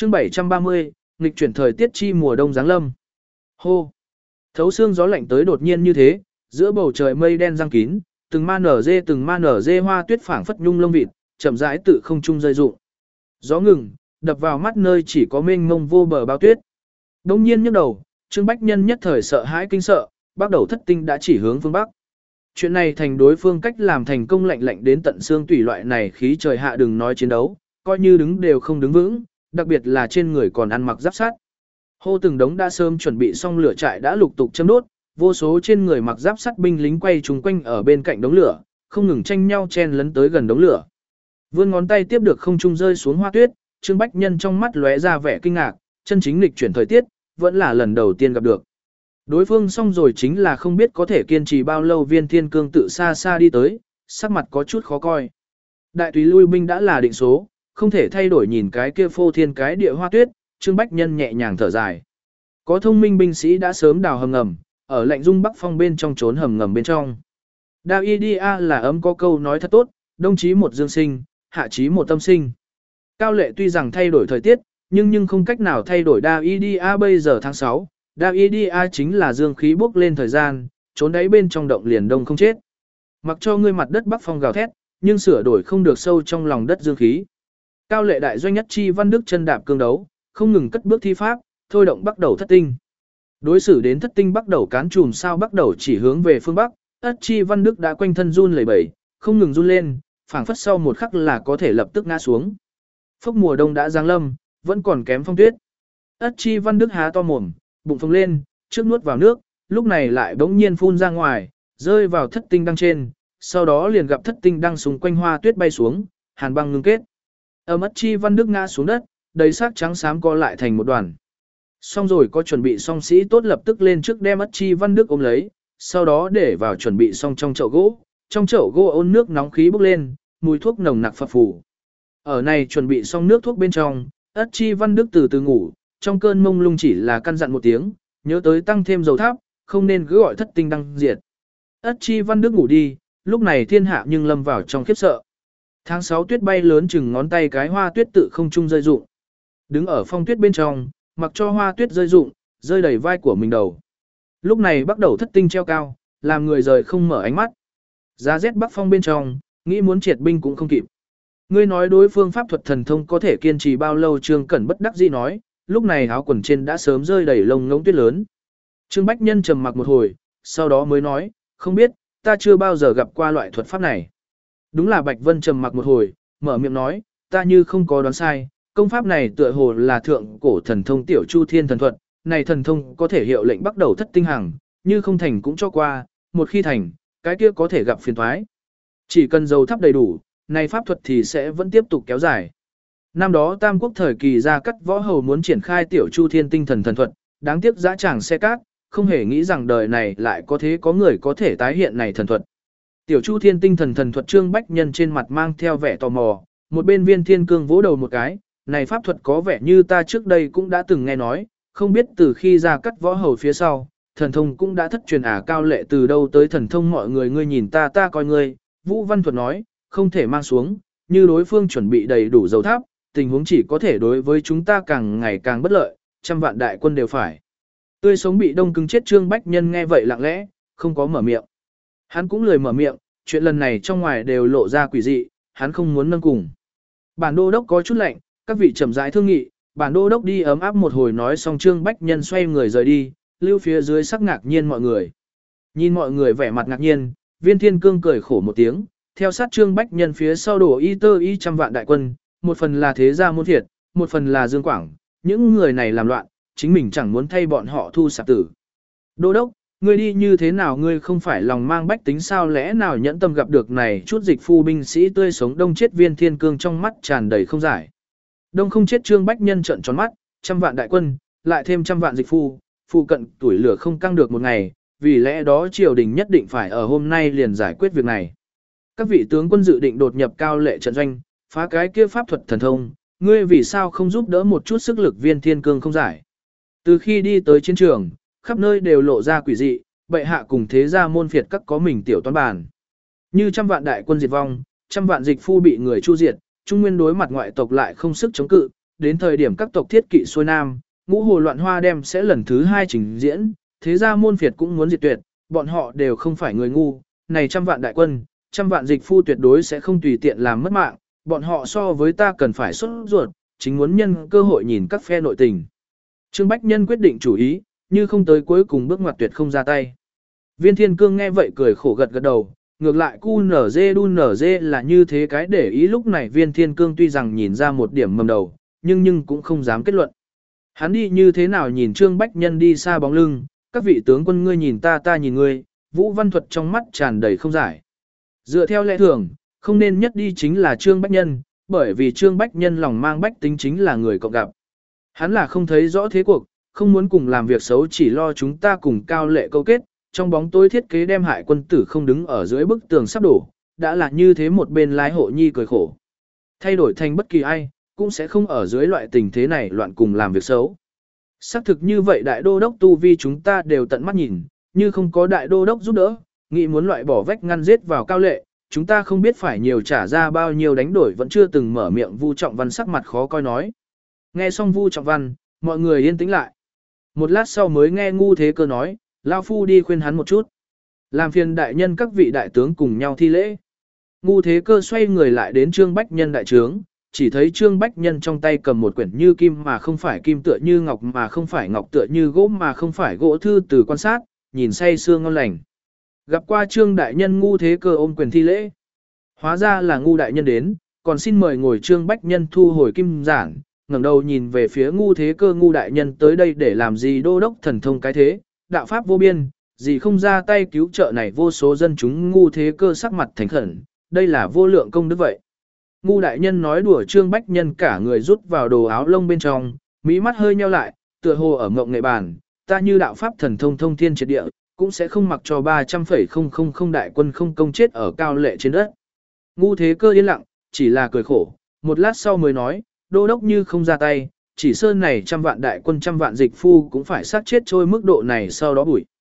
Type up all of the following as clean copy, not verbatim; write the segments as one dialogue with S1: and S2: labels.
S1: Chương 730, nghịch chuyển thời tiết chi mùa đông giáng lâm. Hô. Thấu xương gió lạnh tới đột nhiên như thế, giữa bầu trời mây đen giăng kín, từng ma nở dê hoa tuyết phảng phất nhung lông vịt, chậm rãi tự không trung rơi rụng. Gió ngừng, đập vào mắt nơi chỉ có mênh mông vô bờ bao tuyết. Đông nhiên nhức đầu, Trương Bách Nhân nhất thời sợ hãi kinh sợ, bắt đầu thất tinh đã chỉ hướng phương bắc. Chuyện này thành đối phương cách làm thành công lạnh lạnh đến tận xương tủy loại này khí trời hạ đừng nói chiến đấu, coi như đứng đều không đứng vững, đặc biệt là trên người còn ăn mặc giáp sắt. Hô từng đống đã sớm chuẩn bị xong lửa trại đã lục tục châm đốt, vô số trên người mặc giáp sắt binh lính quay chúng quanh ở bên cạnh đống lửa, không ngừng tranh nhau chen lấn tới gần đống lửa. Vươn ngón tay tiếp được không trung rơi xuống hoa tuyết, Trương Bách Nhân trong mắt lóe ra vẻ kinh ngạc, chân chính lịch chuyển thời tiết, vẫn là lần đầu tiên gặp được. Đối phương xong rồi chính là không biết có thể kiên trì bao lâu Viên Thiên Cương tự xa xa đi tới, sắc mặt có chút khó coi. Đại túy lui binh đã là định số, không thể thay đổi nhìn cái kia phô thiên cái địa hoa tuyết, Trương Bách Nhân nhẹ nhàng thở dài. Có thông minh binh sĩ đã sớm đào hầm ngầm, ở lạnh dung bắc phong bên trong trốn hầm ngầm bên trong. Davidia là ấm có câu nói thật tốt, đông chí một dương sinh, hạ chí một tâm sinh. Cao Lệ tuy rằng thay đổi thời tiết, nhưng không cách nào thay đổi Davidia bây giờ tháng 6. Davidia chính là dương khí bốc lên thời gian, trốn đáy bên trong động liền đông không chết. Mặc cho ngươi mặt đất bắc phong gào thét, nhưng sửa đổi không được sâu trong lòng đất dương khí. Cao Lệ đại doanh nhất chi văn đức chân đạp cương đấu, không ngừng cất bước thi pháp, thôi động bắt đầu thất tinh. Đối xử đến thất tinh bắt đầu cán chùm sao bắt đầu chỉ hướng về phương bắc, ất chi văn đức đã quanh thân run lẩy bẩy, không ngừng run lên, phảng phất sau một khắc là có thể lập tức ngã xuống. Phốc mùa đông đã giáng lâm, vẫn còn kém phong tuyết. Ất chi văn đức há to mồm, bụng phồng lên, trước nuốt vào nước, lúc này lại bỗng nhiên phun ra ngoài, rơi vào thất tinh đăng trên, sau đó liền gặp thất tinh đăng xung quanh hoa tuyết bay xuống, hàn băng ngưng kết. Ất chi văn đức ngã xuống đất, đầy xác trắng xám co lại thành một đoàn. Xong rồi có chuẩn bị xong sĩ tốt lập tức lên trước đem Ất chi văn đức ôm lấy, sau đó để vào chuẩn bị xong trong chậu gỗ. Trong chậu gỗ ôn nước nóng khí bốc lên, mùi thuốc nồng nặc phập phù. Ở này chuẩn bị xong nước thuốc bên trong, Ất chi văn đức từ từ ngủ, trong cơn mông lung chỉ là căn dặn một tiếng, nhớ tới tăng thêm dầu tháp, không nên cứ gọi thất tinh đăng diệt. Ất chi văn đức ngủ đi, lúc này thiên hạ nhưng lâm vào trong khiếp sợ. Tháng 6 tuyết bay lớn chừng ngón tay cái hoa tuyết tự không trung rơi rụng. Đứng ở phong tuyết bên trong, mặc cho hoa tuyết rơi rụng, rơi đầy vai của mình đầu. Lúc này bắt đầu thất tinh treo cao, làm người rời không mở ánh mắt. Giá rét bắc phong bên trong, nghĩ muốn triệt binh cũng không kịp. Ngươi nói đối phương pháp thuật thần thông có thể kiên trì bao lâu? Trương Cẩn bất đắc dĩ nói, lúc này áo quần trên đã sớm rơi đầy lông ngỗng tuyết lớn. Trương Bách Nhân trầm mặc một hồi, sau đó mới nói, không biết, ta chưa bao giờ gặp qua loại thuật pháp này. Đúng là Bạch Vân trầm mặc một hồi, mở miệng nói, ta như không có đoán sai, công pháp này tựa hồ là thượng cổ thần thông Tiểu Chu Thiên thần thuật, này thần thông có thể hiệu lệnh bắt đầu thất tinh hằng, như không thành cũng cho qua, một khi thành, cái kia có thể gặp phiền toái. Chỉ cần dầu thắp đầy đủ, này pháp thuật thì sẽ vẫn tiếp tục kéo dài. Năm đó Tam Quốc thời kỳ ra cắt võ hầu muốn triển khai Tiểu Chu Thiên tinh thần thần thuật, đáng tiếc dã tràng xe cát, không hề nghĩ rằng đời này lại có người có thể tái hiện này thần thuật. Tiểu Chu Thiên tinh thần thần thuật Trương Bách Nhân trên mặt mang theo vẻ tò mò, một bên Viên Thiên Cương vỗ đầu một cái, này pháp thuật có vẻ như ta trước đây cũng đã từng nghe nói, không biết từ khi ra cắt võ hầu phía sau, thần thông cũng đã thất truyền Cao Lệ từ đâu tới thần thông mọi người ngươi nhìn ta coi ngươi, Vũ Văn Thuật nói, không thể mang xuống, như đối phương chuẩn bị đầy đủ dầu tháp, tình huống chỉ có thể đối với chúng ta càng ngày càng bất lợi, trăm vạn đại quân đều phải. Tươi sống bị đông cứng chết Trương Bách Nhân nghe vậy lặng lẽ, không có mở miệng. Hắn cũng lười mở miệng, chuyện lần này trong ngoài đều lộ ra quỷ dị, hắn không muốn nâng cùng. Bản đô đốc có chút lạnh, các vị chậm rãi thương nghị, bản đô đốc đi ấm áp một hồi nói xong Trương Bách Nhân xoay người rời đi, lưu phía dưới sắc ngạc nhiên mọi người. Nhìn mọi người vẻ mặt ngạc nhiên, Viên Thiên Cương cười khổ một tiếng, theo sát Trương Bách Nhân phía sau đổ y trăm vạn đại quân, một phần là thế gia môn thiệt, một phần là Dương Quảng, những người này làm loạn, chính mình chẳng muốn thay bọn họ thu sạp tử. Đô đốc, ngươi đi như thế nào ngươi không phải lòng mang bách tính sao lẽ nào nhẫn tâm gặp được này chút dịch phu binh sĩ tươi sống đông chết Viên Thiên Cương trong mắt tràn đầy không giải. Đông không chết Trương Bách Nhân trợn tròn mắt, trăm vạn đại quân, lại thêm trăm vạn dịch phu, phụ cận tuổi lửa không căng được một ngày, vì lẽ đó triều đình nhất định phải ở hôm nay liền giải quyết việc này. Các vị tướng quân dự định đột nhập Cao Lệ trận doanh, phá cái kia pháp thuật thần thông, ngươi vì sao không giúp đỡ một chút sức lực Viên Thiên Cương không giải. Từ khi đi tới chiến trường, khắp nơi đều lộ ra quỷ dị, bệ hạ cùng thế gia môn phiệt các có mình tiểu toán bản. Như trăm vạn đại quân diệt vong, trăm vạn dịch phu bị người chu diệt, Trung Nguyên đối mặt ngoại tộc lại không sức chống cự, đến thời điểm các tộc thiết kỵ xuôi nam, ngũ hồ loạn hoa đem sẽ lần thứ 2 trình diễn, thế ra môn phiệt cũng muốn diệt tuyệt, bọn họ đều không phải người ngu, này trăm vạn đại quân, trăm vạn dịch phu tuyệt đối sẽ không tùy tiện làm mất mạng, bọn họ so với ta cần phải xuất ruột, chính muốn nhân cơ hội nhìn các phe nội tình. Trương Bách Nhân quyết định chủ ý, như không tới cuối cùng bước ngoặt tuyệt không ra tay. Viên Thiên Cương nghe vậy cười khổ gật gật đầu, ngược lại QNZ đun NZ là như thế cái để ý lúc này Viên Thiên Cương tuy rằng nhìn ra một điểm mầm đầu, nhưng cũng không dám kết luận. Hắn đi như thế nào nhìn Trương Bách Nhân đi xa bóng lưng, các vị tướng quân ngươi nhìn ta ta nhìn ngươi, Vũ Văn Thuật trong mắt tràn đầy không giải. Dựa theo lẽ thường, không nên nhất đi chính là Trương Bách Nhân, bởi vì Trương Bách Nhân lòng mang bách tính chính là người cộng gặp. Hắn là không thấy rõ thế cuộc, không muốn cùng làm việc xấu chỉ lo chúng ta cùng Cao Lệ câu kết, trong bóng tối thiết kế đem hại quân tử không đứng ở dưới bức tường sắp đổ, đã là như thế một bên lái hộ nhi cười khổ. Thay đổi thành bất kỳ ai, cũng sẽ không ở dưới loại tình thế này loạn cùng làm việc xấu. Xác thực như vậy đại đô đốc tu vi chúng ta đều tận mắt nhìn, như không có đại đô đốc giúp đỡ, nghĩ muốn loại bỏ vách ngăn giết vào Cao Lệ, chúng ta không biết phải nhiều trả ra bao nhiêu đánh đổi vẫn chưa từng mở miệng. Vu Trọng Văn sắc mặt khó coi nói. Nghe xong Vu Trọng Văn, mọi người yên tĩnh lại. Một lát sau mới nghe Ngu Thế Cơ nói, lao phu đi khuyên hắn một chút. Làm phiền đại nhân các vị đại tướng cùng nhau thi lễ. Ngu Thế Cơ xoay người lại đến Trương Bách Nhân đại trướng, chỉ thấy Trương Bách Nhân trong tay cầm một quyển như kim mà không phải kim tựa như ngọc mà không phải ngọc tựa như gỗ mà không phải gỗ thư từ quan sát, nhìn say sưa ngon lành. Gặp qua Trương đại nhân Ngu Thế Cơ ôm quyền thi lễ. Hóa ra là Ngu đại nhân đến, còn xin mời ngồi. Trương Bách Nhân thu hồi kim giản, ngẩng đầu nhìn về phía Ngu Thế Cơ. Ngu đại nhân tới đây để làm gì? Đô đốc thần thông cái thế, đạo pháp vô biên, gì không ra tay cứu trợ này vô số dân chúng. Ngu Thế Cơ sắc mặt thành khẩn, đây là vô lượng công đức vậy. Ngu đại nhân nói đùa. Trương Bách Nhân cả người rút vào đồ áo lông bên trong, mí mắt hơi nheo lại, tựa hồ ở ngộng nghệ bàn, ta như đạo pháp thần thông thông thiên triệt địa, cũng sẽ không mặc cho 300,000 đại quân không công chết ở Cao Lệ trên đất. Ngu Thế Cơ yên lặng, chỉ là cười khổ, một lát sau mới nói, đô đốc như không ra tay, chỉ sơn này trăm vạn đại quân trăm vạn dịch phu cũng phải sát chết trôi mức độ này sau đó bụi.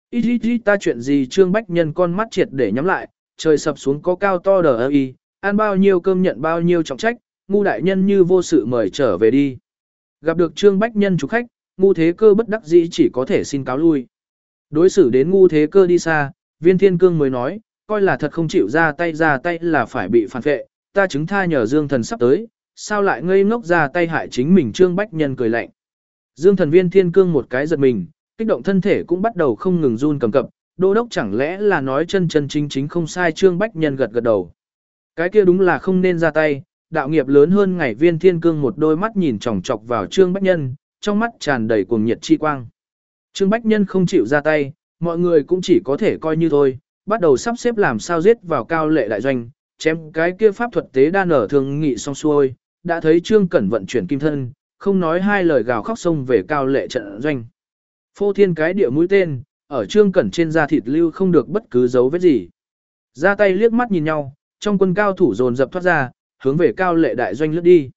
S1: Ít ta chuyện gì? Trương Bách Nhân con mắt triệt để nhắm lại, trời sập xuống có cao to đờ y, ăn bao nhiêu cơm nhận bao nhiêu trọng trách, Ngu đại nhân như vô sự mời trở về đi. Gặp được Trương Bách Nhân chủ khách, Ngu Thế Cơ bất đắc dĩ chỉ có thể xin cáo lui. Đối xử đến Ngu Thế Cơ đi xa, Viên Thiên Cương mới nói, coi là thật không chịu ra tay là phải bị phản vệ, ta chứng tha nhờ Dương Thần sắp tới, sao lại ngây ngốc ra tay hại chính mình? Trương Bách Nhân cười lạnh. Dương Thần Viên Thiên Cương một cái giật mình, kích động thân thể cũng bắt đầu không ngừng run cầm cập, đô đốc chẳng lẽ là nói chân chính không sai? Trương Bách Nhân gật gật đầu. Cái kia đúng là không nên ra tay, đạo nghiệp lớn hơn ngày. Viên Thiên Cương một đôi mắt nhìn chòng chọc vào Trương Bách Nhân, trong mắt tràn đầy cuồng nhiệt chi quang. Trương Bách Nhân không chịu ra tay, mọi người cũng chỉ có thể coi như thôi, bắt đầu sắp xếp làm sao giết vào Cao Lệ đại doanh, chém cái kia pháp thuật tế đan ở thường nghị xong xuôi, đã thấy Trương Cẩn vận chuyển kim thân, không nói hai lời gào khóc xông về Cao Lệ trận doanh. Phô thiên cái địa mũi tên, ở Trương Cẩn trên da thịt lưu không được bất cứ dấu vết gì. Ra tay liếc mắt nhìn nhau, trong quân cao thủ dồn dập thoát ra, hướng về Cao Lệ đại doanh lướt đi.